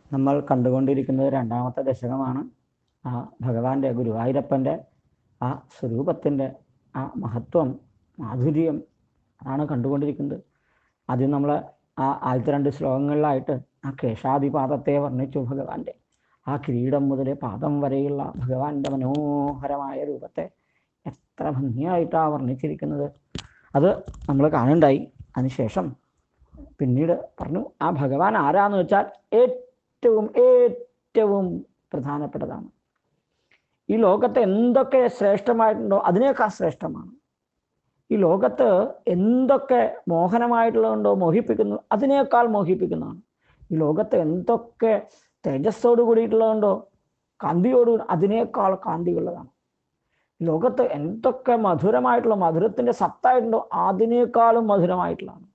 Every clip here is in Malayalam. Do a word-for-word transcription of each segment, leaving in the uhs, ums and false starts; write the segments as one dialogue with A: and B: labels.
A: നമ്മൾ കണ്ടുകൊണ്ടിരിക്കുന്നത് രണ്ടാമത്തെ ദശകമാണ്. ആ ഭഗവാന്റെ ഗുരുവായൂരപ്പൻ്റെ ആ സ്വരൂപത്തിൻ്റെ ആ മഹത്വം, മാധുര്യം അതാണ് കണ്ടുകൊണ്ടിരിക്കുന്നത്. ആദ്യം നമ്മൾ ആ ആദ്യത്തെ രണ്ട് ശ്ലോകങ്ങളിലായിട്ട് ആ കേശാദിപാദത്തെ വർണ്ണിച്ചു. ഭഗവാന്റെ ആ കിരീടം മുതൽ പാദം വരെയുള്ള ഭഗവാന്റെ മനോഹരമായ രൂപത്തെ എത്ര ഭംഗിയായിട്ടാണ് വർണ്ണിച്ചിരിക്കുന്നത്. അത് നമ്മൾ കാണുണ്ടായി. അതിനുശേഷം പിന്നീട് പറഞ്ഞു ആ ഭഗവാൻ ആരാന്ന് വെച്ചാൽ ഏറ്റവും ഏറ്റവും പ്രധാനപ്പെട്ടതാണ്. ഈ ലോകത്ത് എന്തൊക്കെ ശ്രേഷ്ഠമായിട്ടുണ്ടോ അതിനേക്കാൾ ശ്രേഷ്ഠമാണ്. ഈ ലോകത്ത് എന്തൊക്കെ മോഹനമായിട്ടുള്ളതുണ്ടോ, മോഹിപ്പിക്കുന്നു, അതിനേക്കാൾ മോഹിപ്പിക്കുന്നതാണ്. ഈ ലോകത്ത് എന്തൊക്കെ തേജസ്സോട് കൂടിയിട്ടുള്ളതുണ്ടോ, കാന്തിയോട്, അതിനേക്കാൾ കാന്തിയുള്ളതാണ്. ലോകത്ത് എന്തൊക്കെ മധുരമായിട്ടുള്ള മധുരത്തിൻ്റെ സത്തായിട്ടുണ്ടോ അതിനേക്കാളും മധുരമായിട്ടുള്ളതാണ്.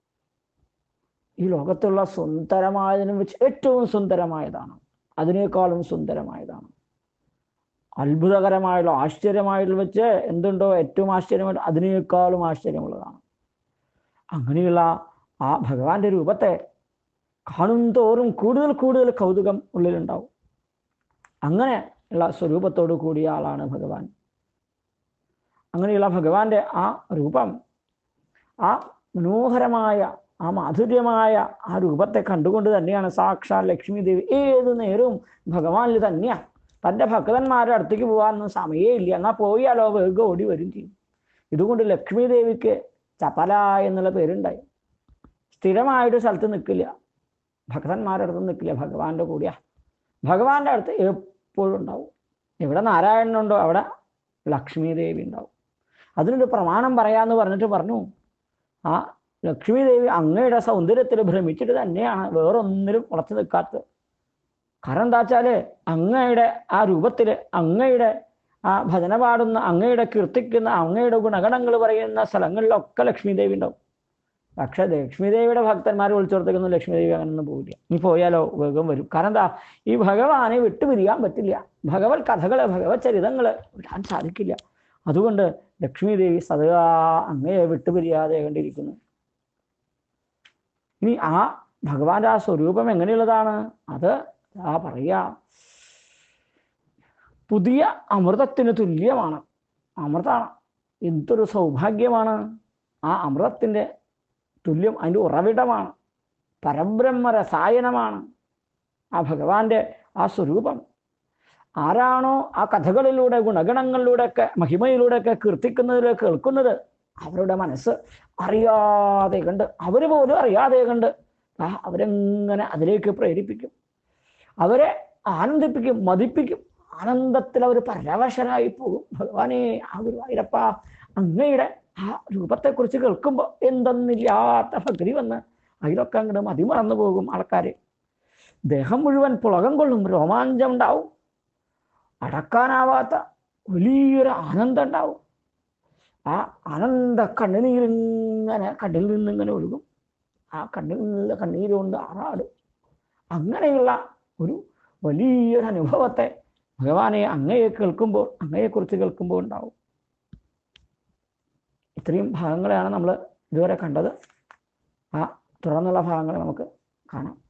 A: ഈ ലോകത്തുള്ള സുന്ദരമായതിനും വെച്ച് ഏറ്റവും സുന്ദരമായതാണ്, അതിനേക്കാളും സുന്ദരമായതാണ്. അത്ഭുതകരമായുള്ള ആശ്ചര്യമായിട്ടുള്ള വെച്ച് എന്തുണ്ടോ ഏറ്റവും ആശ്ചര്യമായിട്ട് അതിനേക്കാളും ആശ്ചര്യമുള്ളതാണ്. അങ്ങനെയുള്ള ആ ഭഗവാന്റെ രൂപത്തെ കാണും തോറും കൂടുതൽ കൂടുതൽ കൗതുകം ഉള്ളിലുണ്ടാവും. അങ്ങനെ ഉള്ള സ്വരൂപത്തോടു കൂടിയ ആളാണ് ഭഗവാൻ. അങ്ങനെയുള്ള ഭഗവാന്റെ ആ രൂപം, ആ മനോഹരമായ ആ മാധുര്യമായ ആ രൂപത്തെ കണ്ടുകൊണ്ട് തന്നെയാണ് സാക്ഷാൽ ലക്ഷ്മി ദേവി ഏത് നേരവും ഭഗവാനിൽ തന്നെയാണ്. തൻ്റെ ഭക്തന്മാരുടെ അടുത്തേക്ക് പോകാനൊന്നും സമയമേ ഇല്ല. എന്നാൽ പോയാലോ വേഗം ഓടി വരും ചെയ്യും. ഇതുകൊണ്ട് ലക്ഷ്മി ദേവിക്ക് ചപല എന്നുള്ള പേരുണ്ടായി. സ്ഥിരമായിട്ട് സ്ഥലത്ത് നിൽക്കില്ല, ഭക്തന്മാരുടെ അടുത്ത് നിൽക്കില്ല, ഭഗവാന്റെ കൂടിയാ. ഭഗവാന്റെ അടുത്ത് എപ്പോഴും ഉണ്ടാവും. എവിടെ നാരായണനുണ്ടോ അവിടെ ലക്ഷ്മി ദേവി ഉണ്ടാവും. അതിനൊരു പ്രമാണം പറയാന്ന് പറഞ്ഞിട്ട് പറഞ്ഞു, ആ ലക്ഷ്മി ദേവി അങ്ങയുടെ സൗന്ദര്യത്തിൽ ഭ്രമിച്ചിട്ട് തന്നെയാണ് വേറൊന്നിലും ഉറച്ചു നിൽക്കാത്തത്. കാരണം എന്താ വെച്ചാല് അങ്ങയുടെ ആ രൂപത്തിൽ, അങ്ങയുടെ ആ ഭജന പാടുന്ന, അങ്ങയുടെ കീർത്തിക്കുന്ന, അങ്ങയുടെ ഗുണഗണങ്ങൾ പറയുന്ന സ്ഥലങ്ങളിലൊക്കെ ലക്ഷ്മി ദേവി ഉണ്ടാവും. പക്ഷെ ലക്ഷ്മി ദേവിയുടെ ഭക്തന്മാരെ വിളിച്ചോടത്തേക്കൊന്നും ലക്ഷ്മി ദേവി അങ്ങനൊന്നും പോവില്ല. ഇനി പോയാലോ വേഗം വരും. കാരണം എന്താ, ഈ ഭഗവാനെ വിട്ടുപിരിയാൻ പറ്റില്ല. ഭഗവത് കഥകള്, ഭഗവത് ചരിതങ്ങള് വിടാൻ സാധിക്കില്ല. അതുകൊണ്ട് ലക്ഷ്മി ദേവി സദാ അങ്ങയെ വിട്ടുപിരിയാതെ കണ്ടിരിക്കുന്നു. ഇനി ആ ഭഗവാന്റെ ആ സ്വരൂപം എങ്ങനെയുള്ളതാണ്? അത് ആ പറയാ, പുതിയ അമൃതത്തിന് തുല്യമാണ്. അമൃതാണ്, എന്തൊരു സൗഭാഗ്യമാണ്. ആ അമൃതത്തിൻ്റെ തുല്യം, അതിൻ്റെ ഉറവിടമാണ്, പരബ്രഹ്മ രസായനമാണ് ആ ഭഗവാന്റെ ആ സ്വരൂപം. ആരാണോ ആ കഥകളിലൂടെ, ഗുണഗണങ്ങളിലൂടെയൊക്കെ, മഹിമയിലൂടെയൊക്കെ കീർത്തിക്കുന്നതിൽ കേൾക്കുന്നത്, അവരുടെ മനസ്സ് അറിയാതെ കണ്ട്, അവർ പോലും അറിയാതെ കണ്ട് ആ അവരെങ്ങനെ അതിലേക്ക് പ്രേരിപ്പിക്കും, അവരെ ആനന്ദിപ്പിക്കും, മതിപ്പിക്കും. ആനന്ദത്തിൽ അവർ പരവശരായി പോകും. ഭഗവാനെ, ആ ഗുരുവായൂരപ്പ അങ്ങയുടെ ആ രൂപത്തെക്കുറിച്ച് കേൾക്കുമ്പോൾ എന്തെന്നില്ലാത്ത ഭക്തി വന്ന് അതിലൊക്കെ അങ്ങോട്ട് മതിമറന്നു പോകും ആൾക്കാര്. ദേഹം മുഴുവൻ പുളകം കൊള്ളും, രോമാഞ്ചം ഉണ്ടാവും, അടക്കാനാവാത്ത വലിയൊരു ആനന്ദം ഉണ്ടാവും. ആ ആനന്ദ കണ്ണുനീരിങ്ങനെ കണ്ണിൽ നിന്നിങ്ങനെ ഒഴുകും. ആ കണ്ണിൽ നിന്ന് കണ്ണീരുകൊണ്ട് ആറാടും. അങ്ങനെയുള്ള ഒരു വലിയൊരു അനുഭവത്തെ ഭഗവാനെ അങ്ങയെ കേൾക്കുമ്പോൾ, അങ്ങയെക്കുറിച്ച് കേൾക്കുമ്പോൾ ഉണ്ടാവും. ഇത്രയും ഭാഗങ്ങളെയാണ് നമ്മൾ ഇതുവരെ കണ്ടത്. ആ തുടർന്നുള്ള ഭാഗങ്ങൾ നമുക്ക് കാണാം.